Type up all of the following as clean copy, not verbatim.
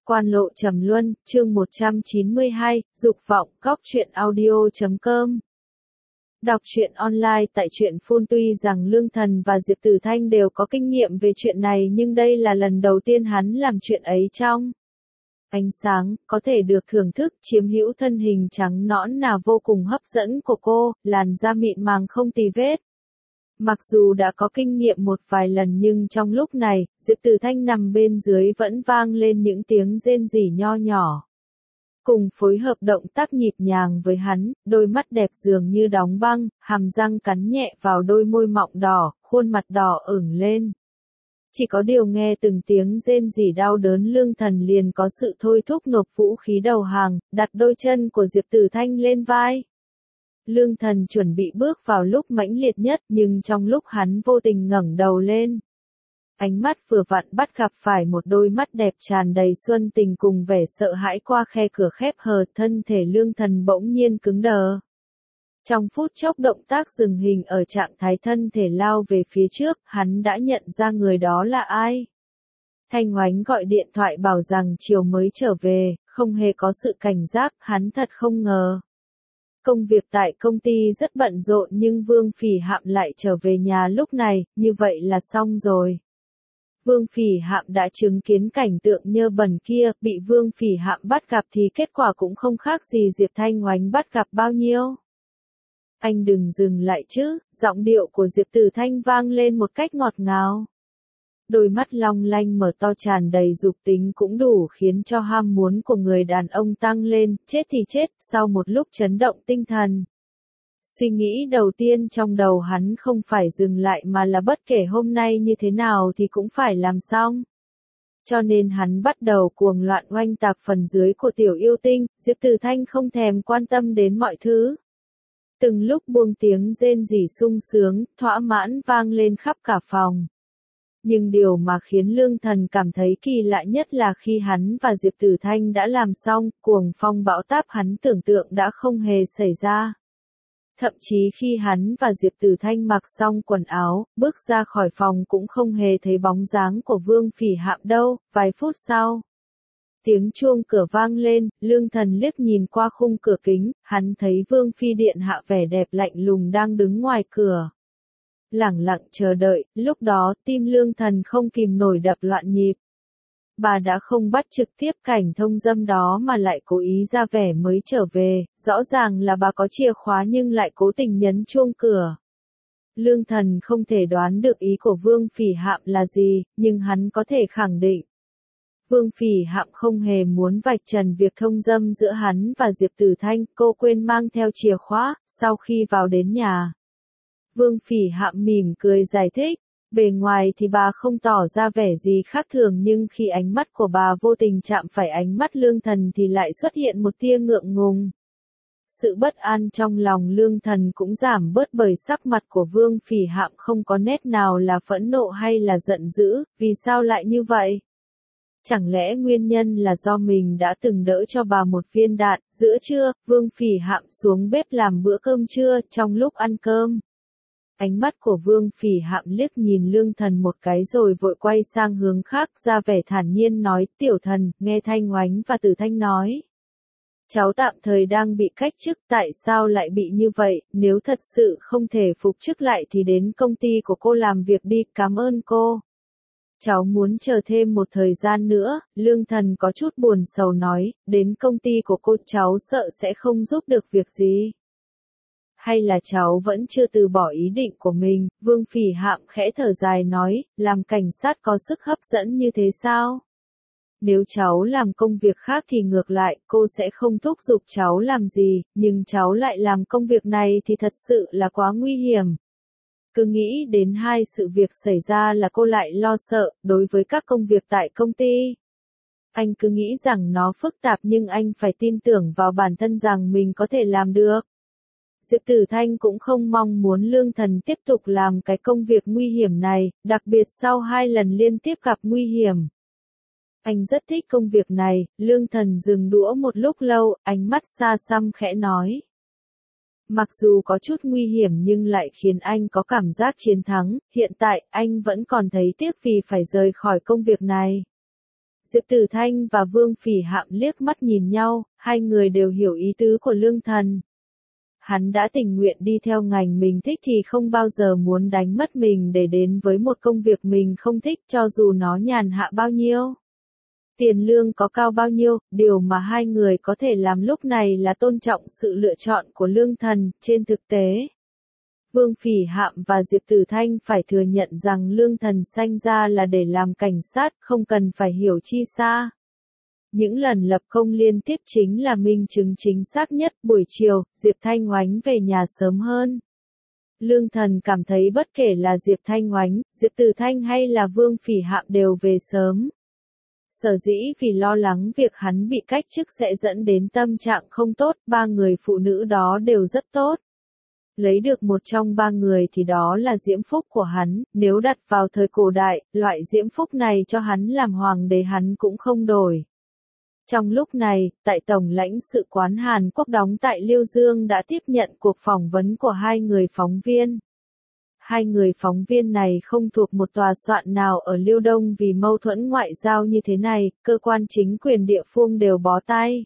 Quan lộ trầm luân, chương 192, dục vọng, góc truyện audio.com. Đọc truyện online tại truyện Phun. Tuy rằng Lương Thần và Diệp Tử Thanh đều có kinh nghiệm về chuyện này nhưng đây là lần đầu tiên hắn làm chuyện ấy trong ánh sáng, có thể được thưởng thức chiếm hữu thân hình trắng nõn nà vô cùng hấp dẫn của cô, làn da mịn màng không tì vết. Mặc dù đã có kinh nghiệm một vài lần nhưng trong lúc này, Diệp Tử Thanh nằm bên dưới vẫn vang lên những tiếng rên rỉ nho nhỏ. Cùng phối hợp động tác nhịp nhàng với hắn, đôi mắt đẹp dường như đóng băng, hàm răng cắn nhẹ vào đôi môi mọng đỏ, khuôn mặt đỏ ửng lên. Chỉ có điều nghe từng tiếng rên rỉ đau đớn Lương Thần liền có sự thôi thúc nộp vũ khí đầu hàng, đặt đôi chân của Diệp Tử Thanh lên vai. Lương Thần chuẩn bị bước vào lúc mãnh liệt nhất nhưng trong lúc hắn vô tình ngẩng đầu lên. Ánh mắt vừa vặn bắt gặp phải một đôi mắt đẹp tràn đầy xuân tình cùng vẻ sợ hãi qua khe cửa khép hờ, thân thể Lương Thần bỗng nhiên cứng đờ. Trong phút chốc động tác dừng hình ở trạng thái thân thể lao về phía trước, hắn đã nhận ra người đó là ai. Thanh Oánh gọi điện thoại bảo rằng chiều mới trở về, không hề có sự cảnh giác, hắn thật không ngờ. Công việc tại công ty rất bận rộn nhưng Vương Phỉ Hạm lại trở về nhà lúc này, như vậy là xong rồi. Vương Phỉ Hạm đã chứng kiến cảnh tượng nhơ bẩn kia, bị Vương Phỉ Hạm bắt gặp thì kết quả cũng không khác gì Diệp Thanh Oánh bắt gặp bao nhiêu. Anh đừng dừng lại chứ, giọng điệu của Diệp Tử Thanh vang lên một cách ngọt ngào. Đôi mắt long lanh mở to tràn đầy dục tính cũng đủ khiến cho ham muốn của người đàn ông tăng lên, chết thì chết, sau một lúc chấn động tinh thần. Suy nghĩ đầu tiên trong đầu hắn không phải dừng lại mà là bất kể hôm nay như thế nào thì cũng phải làm xong. Cho nên hắn bắt đầu cuồng loạn oanh tạc phần dưới của tiểu yêu tinh, Diệp Tử Thanh không thèm quan tâm đến mọi thứ. Từng lúc buông tiếng rên rỉ sung sướng, thỏa mãn vang lên khắp cả phòng. Nhưng điều mà khiến Lương Thần cảm thấy kỳ lạ nhất là khi hắn và Diệp Tử Thanh đã làm xong, cuồng phong bão táp hắn tưởng tượng đã không hề xảy ra. Thậm chí khi hắn và Diệp Tử Thanh mặc xong quần áo, bước ra khỏi phòng cũng không hề thấy bóng dáng của Vương Phỉ Hạm đâu. Vài phút sau, tiếng chuông cửa vang lên, Lương Thần liếc nhìn qua khung cửa kính, hắn thấy Vương Phi điện hạ vẻ đẹp lạnh lùng đang đứng ngoài cửa. Lẳng lặng chờ đợi, lúc đó tim Lương Thần không kìm nổi đập loạn nhịp. Bà đã không bắt trực tiếp cảnh thông dâm đó mà lại cố ý ra vẻ mới trở về, rõ ràng là bà có chìa khóa nhưng lại cố tình nhấn chuông cửa. Lương Thần không thể đoán được ý của Vương Phỉ Hạm là gì, nhưng hắn có thể khẳng định. Vương Phỉ Hạm không hề muốn vạch trần việc thông dâm giữa hắn và Diệp Tử Thanh, cô quên mang theo chìa khóa, sau khi vào đến nhà. Vương Phỉ Hạm mỉm cười giải thích, bề ngoài thì bà không tỏ ra vẻ gì khác thường nhưng khi ánh mắt của bà vô tình chạm phải ánh mắt Lương Thần thì lại xuất hiện một tia ngượng ngùng. Sự bất an trong lòng Lương Thần cũng giảm bớt bởi sắc mặt của Vương Phỉ Hạm không có nét nào là phẫn nộ hay là giận dữ, vì sao lại như vậy? Chẳng lẽ nguyên nhân là do mình đã từng đỡ cho bà một viên đạn? Giữa trưa, Vương Phỉ Hạm xuống bếp làm bữa cơm trưa, trong lúc ăn cơm. Ánh mắt của Vương Phỉ Hạm liếc nhìn Lương Thần một cái rồi vội quay sang hướng khác ra vẻ thản nhiên nói, tiểu thần, nghe Thanh Oánh và Tử Thanh nói. Cháu tạm thời đang bị cách chức, tại sao lại bị như vậy, nếu thật sự không thể phục chức lại thì đến công ty của cô làm việc đi, cảm ơn cô. Cháu muốn chờ thêm một thời gian nữa, Lương Thần có chút buồn sầu nói, đến công ty của cô cháu sợ sẽ không giúp được việc gì. Hay là cháu vẫn chưa từ bỏ ý định của mình, Vương Phỉ Hạm khẽ thở dài nói, làm cảnh sát có sức hấp dẫn như thế sao? Nếu cháu làm công việc khác thì ngược lại, cô sẽ không thúc giục cháu làm gì, nhưng cháu lại làm công việc này thì thật sự là quá nguy hiểm. Cứ nghĩ đến hai sự việc xảy ra là cô lại lo sợ, đối với các công việc tại công ty. Anh cứ nghĩ rằng nó phức tạp nhưng anh phải tin tưởng vào bản thân rằng mình có thể làm được. Diệp Tử Thanh cũng không mong muốn Lương Thần tiếp tục làm cái công việc nguy hiểm này, đặc biệt sau 2 lần liên tiếp gặp nguy hiểm. Anh rất thích công việc này, Lương Thần dừng đũa một lúc lâu, ánh mắt xa xăm khẽ nói. Mặc dù có chút nguy hiểm nhưng lại khiến anh có cảm giác chiến thắng, hiện tại anh vẫn còn thấy tiếc vì phải rời khỏi công việc này. Diệp Tử Thanh và Vương Phỉ Hạm liếc mắt nhìn nhau, hai người đều hiểu ý tứ của Lương Thần. Hắn đã tình nguyện đi theo ngành mình thích thì không bao giờ muốn đánh mất mình để đến với một công việc mình không thích cho dù nó nhàn hạ bao nhiêu. Tiền lương có cao bao nhiêu, điều mà hai người có thể làm lúc này là tôn trọng sự lựa chọn của Lương Thần. Trên thực tế, Vương Phỉ Hạm và Diệp Tử Thanh phải thừa nhận rằng Lương Thần sanh ra là để làm cảnh sát, không cần phải hiểu chi xa. Những lần lập công liên tiếp chính là minh chứng chính xác nhất. Buổi chiều, Diệp Thanh Oánh về nhà sớm hơn. Lương Thần cảm thấy bất kể là Diệp Thanh Oánh, Diệp Tử Thanh hay là Vương Phỉ Hạm đều về sớm. Sở dĩ vì lo lắng việc hắn bị cách chức sẽ dẫn đến tâm trạng không tốt, ba người phụ nữ đó đều rất tốt. Lấy được một trong ba người thì đó là diễm phúc của hắn, nếu đặt vào thời cổ đại, loại diễm phúc này cho hắn làm hoàng đế hắn cũng không đổi. Trong lúc này, tại Tổng lãnh sự quán Hàn Quốc đóng tại Liêu Dương đã tiếp nhận cuộc phỏng vấn của hai người phóng viên. Hai người phóng viên này không thuộc một tòa soạn nào ở Liêu Đông vì mâu thuẫn ngoại giao như thế này, cơ quan chính quyền địa phương đều bó tay.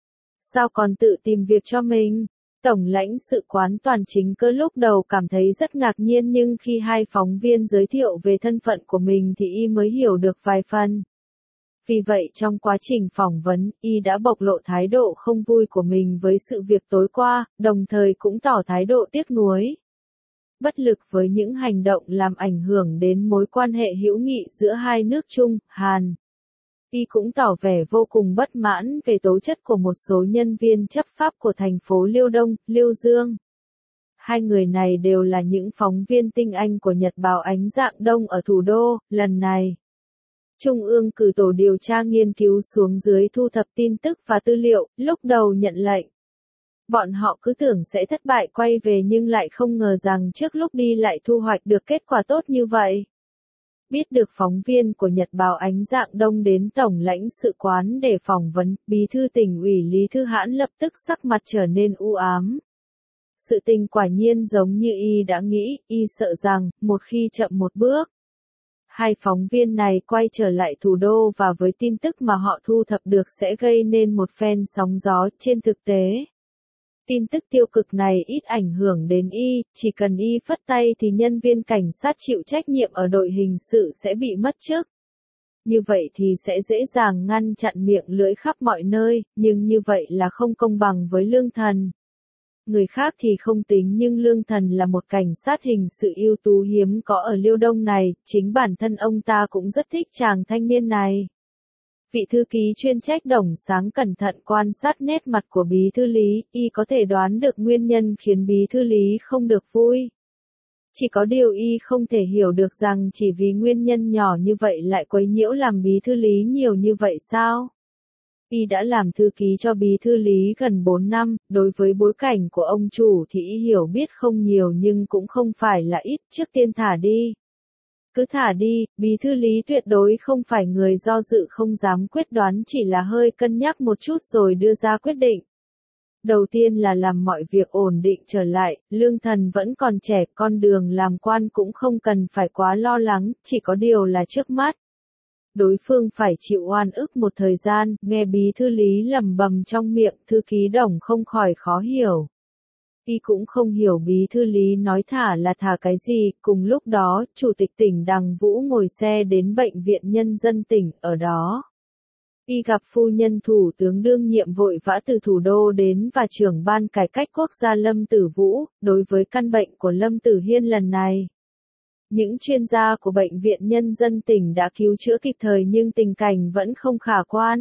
Sao còn tự tìm việc cho mình? Tổng lãnh sự quán Toàn Chính Cơ lúc đầu cảm thấy rất ngạc nhiên nhưng khi hai phóng viên giới thiệu về thân phận của mình thì y mới hiểu được vài phần. Vì vậy trong quá trình phỏng vấn, y đã bộc lộ thái độ không vui của mình với sự việc tối qua, đồng thời cũng tỏ thái độ tiếc nuối. Bất lực với những hành động làm ảnh hưởng đến mối quan hệ hữu nghị giữa hai nước Trung, Hàn. Y cũng tỏ vẻ vô cùng bất mãn về tố chất của một số nhân viên chấp pháp của thành phố Liêu Đông, Liêu Dương. Hai người này đều là những phóng viên tinh anh của Nhật báo Ánh Dạng Đông ở thủ đô, lần này. Trung ương cử tổ điều tra nghiên cứu xuống dưới thu thập tin tức và tư liệu, lúc đầu nhận lệnh. Bọn họ cứ tưởng sẽ thất bại quay về nhưng lại không ngờ rằng trước lúc đi lại thu hoạch được kết quả tốt như vậy. Biết được phóng viên của Nhật báo Ánh Dạng Đông đến Tổng lãnh sự quán để phỏng vấn, Bí thư Tỉnh ủy Lý Thư Hãn lập tức sắc mặt trở nên u ám. Sự tình quả nhiên giống như y đã nghĩ, y sợ rằng, một khi chậm một bước. Hai phóng viên này quay trở lại thủ đô và với tin tức mà họ thu thập được sẽ gây nên một phen sóng gió. Trên thực tế, tin tức tiêu cực này ít ảnh hưởng đến y, chỉ cần y phất tay thì nhân viên cảnh sát chịu trách nhiệm ở đội hình sự sẽ bị mất chức. Như vậy thì sẽ dễ dàng ngăn chặn miệng lưỡi khắp mọi nơi, nhưng như vậy là không công bằng với Lương Thần. Người khác thì không tính nhưng Lương Thần là một cảnh sát hình sự ưu tú hiếm có ở Liêu Đông này, chính bản thân ông ta cũng rất thích chàng thanh niên này. Vị thư ký chuyên trách Đồng Sáng cẩn thận quan sát nét mặt của Bí thư Lý, y có thể đoán được nguyên nhân khiến Bí thư Lý không được vui. Chỉ có điều y không thể hiểu được rằng chỉ vì nguyên nhân nhỏ như vậy lại quấy nhiễu làm Bí thư Lý nhiều như vậy sao? Y đã làm thư ký cho Bí thư Lý gần 4 năm, đối với bối cảnh của ông chủ thì y hiểu biết không nhiều nhưng cũng không phải là ít, trước tiên thả đi. Cứ thả đi, Bí thư Lý tuyệt đối không phải người do dự không dám quyết đoán chỉ là hơi cân nhắc một chút rồi đưa ra quyết định. Đầu tiên là làm mọi việc ổn định trở lại, Lương Thần vẫn còn trẻ, con đường làm quan cũng không cần phải quá lo lắng, chỉ có điều là trước mắt. Đối phương phải chịu oan ức một thời gian, nghe Bí thư Lý lẩm bẩm trong miệng, thư ký Đồng không khỏi khó hiểu. Y cũng không hiểu Bí thư Lý nói thả là thả cái gì, cùng lúc đó, Chủ tịch tỉnh Đằng Vũ ngồi xe đến Bệnh viện Nhân dân tỉnh, ở đó. Y gặp phu nhân Thủ tướng đương nhiệm vội vã từ thủ đô đến và trưởng ban cải cách quốc gia Lâm Tử Vũ, đối với căn bệnh của Lâm Tử Hiên lần này. Những chuyên gia của Bệnh viện Nhân dân tỉnh đã cứu chữa kịp thời nhưng tình cảnh vẫn không khả quan.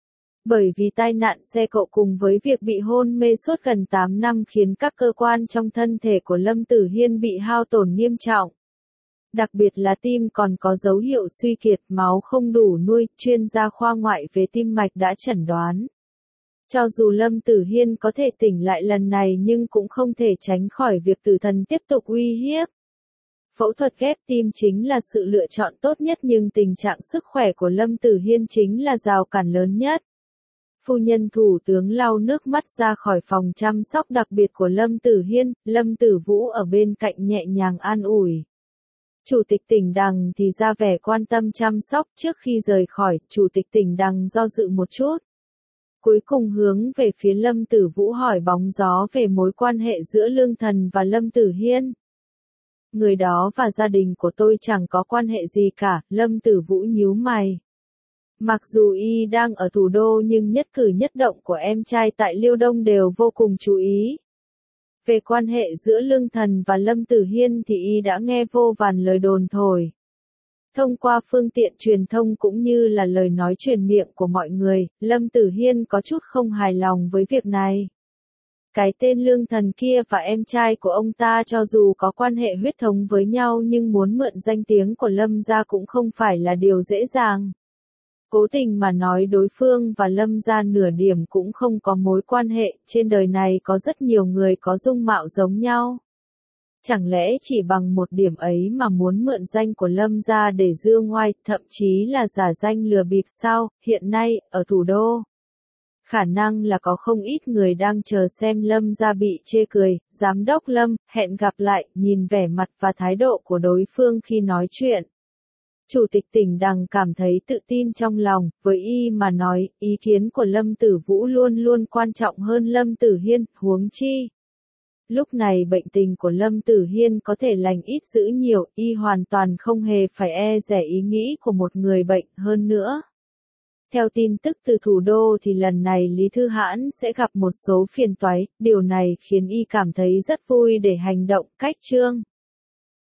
Bởi vì tai nạn xe cộ cùng với việc bị hôn mê suốt gần 8 năm khiến các cơ quan trong thân thể của Lâm Tử Hiên bị hao tổn nghiêm trọng. Đặc biệt là tim còn có dấu hiệu suy kiệt, máu không đủ nuôi, chuyên gia khoa ngoại về tim mạch đã chẩn đoán. Cho dù Lâm Tử Hiên có thể tỉnh lại lần này nhưng cũng không thể tránh khỏi việc tử thần tiếp tục uy hiếp. Phẫu thuật ghép tim chính là sự lựa chọn tốt nhất nhưng tình trạng sức khỏe của Lâm Tử Hiên chính là rào cản lớn nhất. Phu nhân Thủ tướng lau nước mắt ra khỏi phòng chăm sóc đặc biệt của Lâm Tử Hiên, Lâm Tử Vũ ở bên cạnh nhẹ nhàng an ủi. Chủ tịch tỉnh Đằng thì ra vẻ quan tâm chăm sóc. Trước khi rời khỏi, Chủ tịch tỉnh Đằng do dự một chút. Cuối cùng hướng về phía Lâm Tử Vũ hỏi bóng gió về mối quan hệ giữa Lương Thần và Lâm Tử Hiên. Người đó và gia đình của tôi chẳng có quan hệ gì cả, Lâm Tử Vũ nhíu mày. Mặc dù y đang ở thủ đô nhưng nhất cử nhất động của em trai tại Liêu Đông đều vô cùng chú ý. Về quan hệ giữa Lương Thần và Lâm Tử Hiên thì y đã nghe vô vàn lời đồn thổi. Thông qua phương tiện truyền thông cũng như là lời nói truyền miệng của mọi người, Lâm Tử Hiên có chút không hài lòng với việc này. Cái tên Lương Thần kia và em trai của ông ta cho dù có quan hệ huyết thống với nhau nhưng muốn mượn danh tiếng của Lâm gia cũng không phải là điều dễ dàng. Cố tình mà nói đối phương và Lâm gia nửa điểm cũng không có mối quan hệ, trên đời này có rất nhiều người có dung mạo giống nhau. Chẳng lẽ chỉ bằng một điểm ấy mà muốn mượn danh của Lâm gia để dương oai, thậm chí là giả danh lừa bịp sao? Hiện nay, ở thủ đô, khả năng là có không ít người đang chờ xem Lâm gia bị chê cười. Giám đốc Lâm, hẹn gặp lại. Nhìn vẻ mặt và thái độ của đối phương khi nói chuyện, Chủ tịch tỉnh Đằng cảm thấy tự tin trong lòng. Với y mà nói, ý kiến của Lâm Tử Vũ luôn luôn quan trọng hơn Lâm Tử Hiên, huống chi. Lúc này bệnh tình của Lâm Tử Hiên có thể lành ít dữ nhiều, y hoàn toàn không hề phải e dè ý nghĩ của một người bệnh. Hơn nữa, theo tin tức từ thủ đô thì lần này Lý Thư Hãn sẽ gặp một số phiền toái, điều này khiến y cảm thấy rất vui để hành động. Cách chương